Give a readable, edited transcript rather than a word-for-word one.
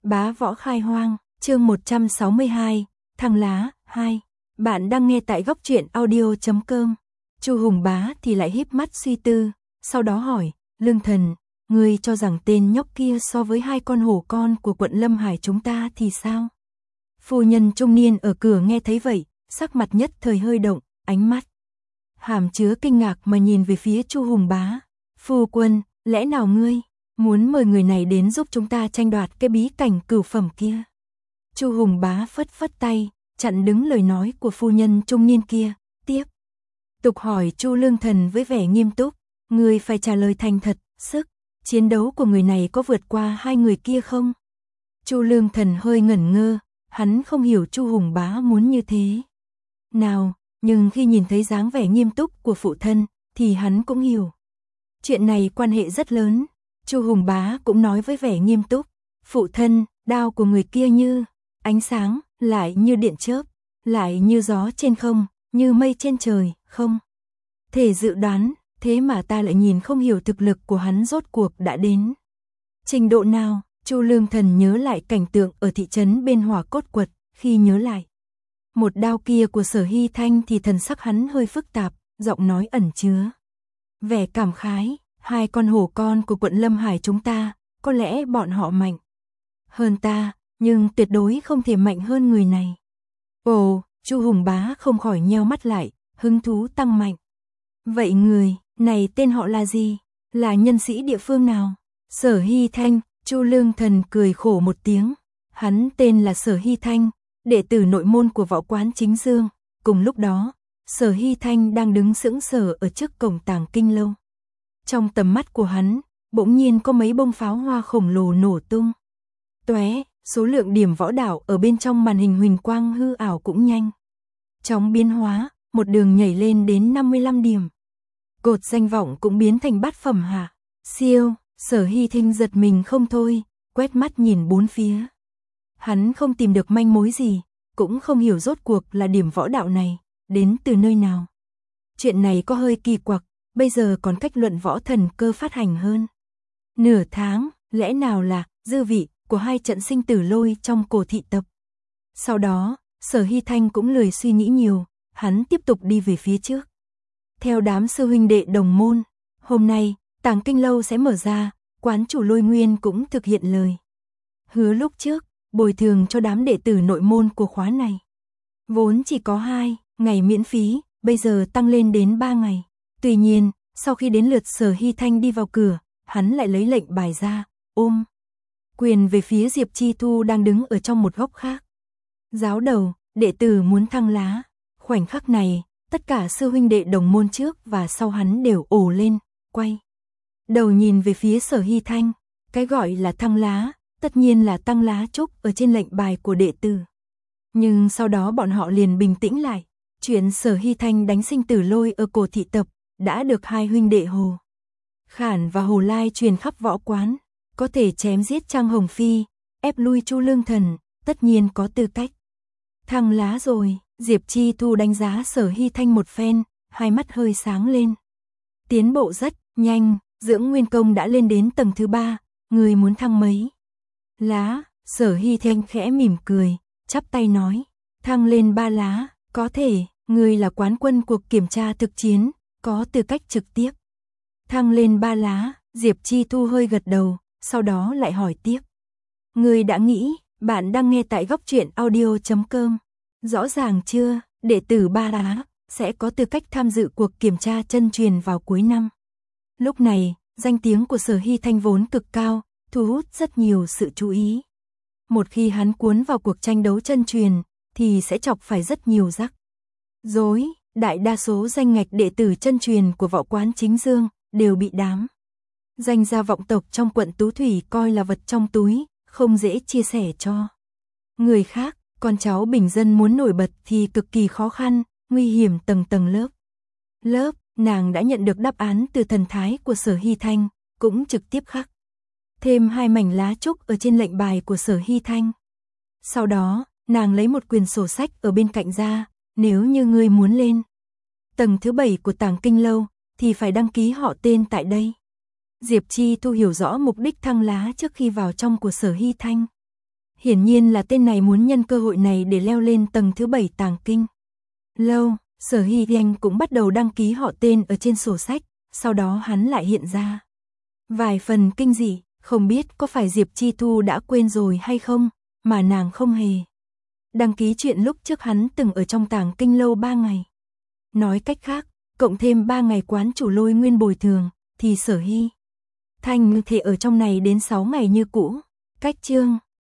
Bá võ khai hoang, chương 162, Thăng lá, 2. Bạn đang nghe tại góc truyện audio.com. Chu Hùng Bá thì lại híp mắt suy tư, sau đó hỏi, Lương Thần, ngươi cho rằng tên nhóc kia so với hai con hổ con của quận Lâm Hải chúng ta thì sao? Phu nhân trung niên ở cửa nghe thấy vậy, sắc mặt nhất thời hơi động, ánh mắt hàm chứa kinh ngạc mà nhìn về phía Chu Hùng Bá. Phu quân, lẽ nào ngươi muốn mời người này đến giúp chúng ta tranh đoạt cái bí cảnh cửu phẩm kia? Chu Hùng Bá phất phất tay, chặn đứng lời nói của phu nhân trung niên kia, tiếp tục hỏi Chu Lương Thần với vẻ nghiêm túc, ngươi phải trả lời thành thật, sức chiến đấu của người này có vượt qua hai người kia không? Chu Lương Thần hơi ngẩn ngơ, hắn không hiểu Chu Hùng Bá muốn như thế nào, nhưng khi nhìn thấy dáng vẻ nghiêm túc của phụ thân thì hắn cũng hiểu. Chuyện này quan hệ rất lớn. Chu Hùng Bá cũng nói với vẻ nghiêm túc, phụ thân, đao của người kia như ánh sáng, lại như điện chớp, lại như gió trên không, như mây trên trời, không thể dự đoán, thế mà ta lại nhìn không hiểu thực lực của hắn rốt cuộc đã đến trình độ nào. Chu Lương Thần nhớ lại cảnh tượng ở thị trấn bên Hỏa Cốt Quật, khi nhớ lại một đao kia của Sở Hy Thanh thì thần sắc hắn hơi phức tạp, giọng nói ẩn chứa vẻ cảm khái, hai con hổ con của quận Lâm Hải chúng ta, có lẽ bọn họ mạnh hơn ta, nhưng tuyệt đối không thể mạnh hơn người này. Ồ, Chu Hùng Bá không khỏi nheo mắt lại, hứng thú tăng mạnh. Vậy người này tên họ là gì? Là nhân sĩ địa phương nào? Sở Hy Thanh. Chu Lương Thần cười khổ một tiếng, hắn tên là Sở Hy Thanh, đệ tử nội môn của võ quán Chính Dương. Cùng lúc đó, Sở Hy Thanh đang đứng sững sờ ở trước cổng Tàng Kinh Lâu. Trong tầm mắt của hắn, bỗng nhiên có mấy bông pháo hoa khổng lồ nổ tung tóe, số lượng điểm võ đạo ở bên trong màn hình huỳnh quang hư ảo cũng nhanh chóng biến hóa, một đường nhảy lên đến 55 điểm. Cột danh vọng cũng biến thành bát phẩm hạ siêu. Sở Hy Thanh giật mình không thôi, quét mắt nhìn bốn phía. Hắn không tìm được manh mối gì, cũng không hiểu rốt cuộc là điểm võ đạo này đến từ nơi nào. Chuyện này có hơi kỳ quặc, bây giờ còn cách luận võ thần cơ phát hành hơn nửa tháng, lẽ nào là dư vị của hai trận sinh tử lôi trong cổ thị tập. Sau đó, Sở Hy Thanh cũng lười suy nghĩ nhiều, hắn tiếp tục đi về phía trước. Theo đám sư huynh đệ đồng môn, hôm nay Tàng Kinh Lâu sẽ mở ra, quán chủ Lôi Nguyên cũng thực hiện lời hứa lúc trước, bồi thường cho đám đệ tử nội môn của khóa này. Vốn chỉ có 2 ngày miễn phí, bây giờ tăng lên đến 3 ngày. Tuy nhiên, sau khi đến lượt Sở Hy Thanh đi vào cửa, hắn lại lấy lệnh bài ra, ôm quyền về phía Diệp Chi Thu đang đứng ở trong một góc khác. Giáo đầu, đệ tử muốn thăng lá. Khoảnh khắc này, tất cả sư huynh đệ đồng môn trước và sau hắn đều ồ lên, quay đầu nhìn về phía Sở Hy Thanh. Cái gọi là thăng lá, tất nhiên là tăng lá trúc ở trên lệnh bài của đệ tử. Nhưng sau đó bọn họ liền bình tĩnh lại. Chuyện Sở Hy Thanh đánh sinh tử lôi ở cổ thị tập đã được hai huynh đệ Hồ Khản và Hồ Lai truyền khắp võ quán. Có thể chém giết Trang Hồng Phi, ép lui Chu Lương Thần, tất nhiên có tư cách thăng lá rồi. Diệp Chi Thu đánh giá Sở Hy Thanh một phen, hai mắt hơi sáng lên. Tiến bộ rất nhanh. Dưỡng nguyên công đã lên đến tầng thứ 3, người muốn thăng mấy lá? Sở Hy Thanh khẽ mỉm cười, chắp tay nói, thăng lên 3 lá, có thể, người là quán quân cuộc kiểm tra thực chiến, có tư cách trực tiếp thăng lên 3 lá. Diệp Chi Thu hơi gật đầu, sau đó lại hỏi tiếp, người đã nghĩ? Bạn đang nghe tại góc truyện audio.com. Rõ ràng chưa, đệ tử 3 lá sẽ có tư cách tham dự cuộc kiểm tra chân truyền vào cuối năm. Lúc này, danh tiếng của Sở Hy Thanh vốn cực cao, thu hút rất nhiều sự chú ý. Một khi hắn cuốn vào cuộc tranh đấu chân truyền, thì sẽ chọc phải rất nhiều rắc rối. Đại đa số danh ngạch đệ tử chân truyền của võ quán Chính Dương đều bị đám danh gia vọng tộc trong quận Tú Thủy coi là vật trong túi, không dễ chia sẻ cho người khác. Con cháu bình dân muốn nổi bật thì cực kỳ khó khăn, nguy hiểm tầng tầng lớp. Nàng đã nhận được đáp án từ thần thái của Sở Hy Thanh, cũng trực tiếp khắc thêm 2 mảnh lá trúc ở trên lệnh bài của Sở Hy Thanh. Sau đó, nàng lấy một quyển sổ sách ở bên cạnh ra, nếu như ngươi muốn lên tầng thứ 7 của Tàng Kinh Lâu, thì phải đăng ký họ tên tại đây. Diệp Chi Thu hiểu rõ mục đích thăng lá trước khi vào trong của Sở Hy Thanh. Hiển nhiên là tên này muốn nhân cơ hội này để leo lên tầng thứ 7 tàng kinh. Lâu, Sở Hy Anh cũng bắt đầu đăng ký họ tên ở trên sổ sách, sau đó hắn lại hiện ra vài phần kinh dị, không biết có phải Diệp Chi Thu đã quên rồi hay không, mà nàng không hề đăng ký chuyện lúc trước hắn từng ở trong tàng kinh lâu 3 ngày. Nói cách khác, cộng thêm 3 ngày quán chủ Lôi Nguyên bồi thường, thì Sở Hy Thanh thể ở trong này đến 6 ngày như cũ. Cách chương